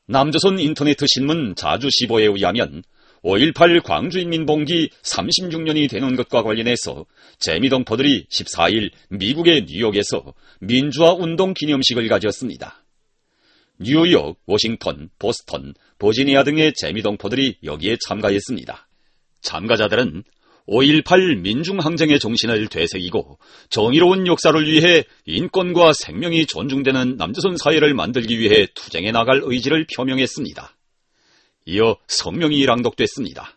남조선 인터ネ트 신문 자주시보에 의하면 5.18 광주인민봉기 36년이 되는 것과 관련해서 재미동포들이 14일 미국의 뉴욕에서 민주화운동 기념식을 가졌습니다. 뉴욕, 워싱턴, 보스턴, 버지니아 등의 재미동포들이 여기에 참가했습니다. 참가자들은 5.18 민중항쟁의 정신을 되새기고 정의로운 역사를 위해 인권과 생명이 존중되는 남조선 사회를 만들기 위해 투쟁해 나갈 의지를 표명했습니다. 이어 성명이 낭독됐습니다.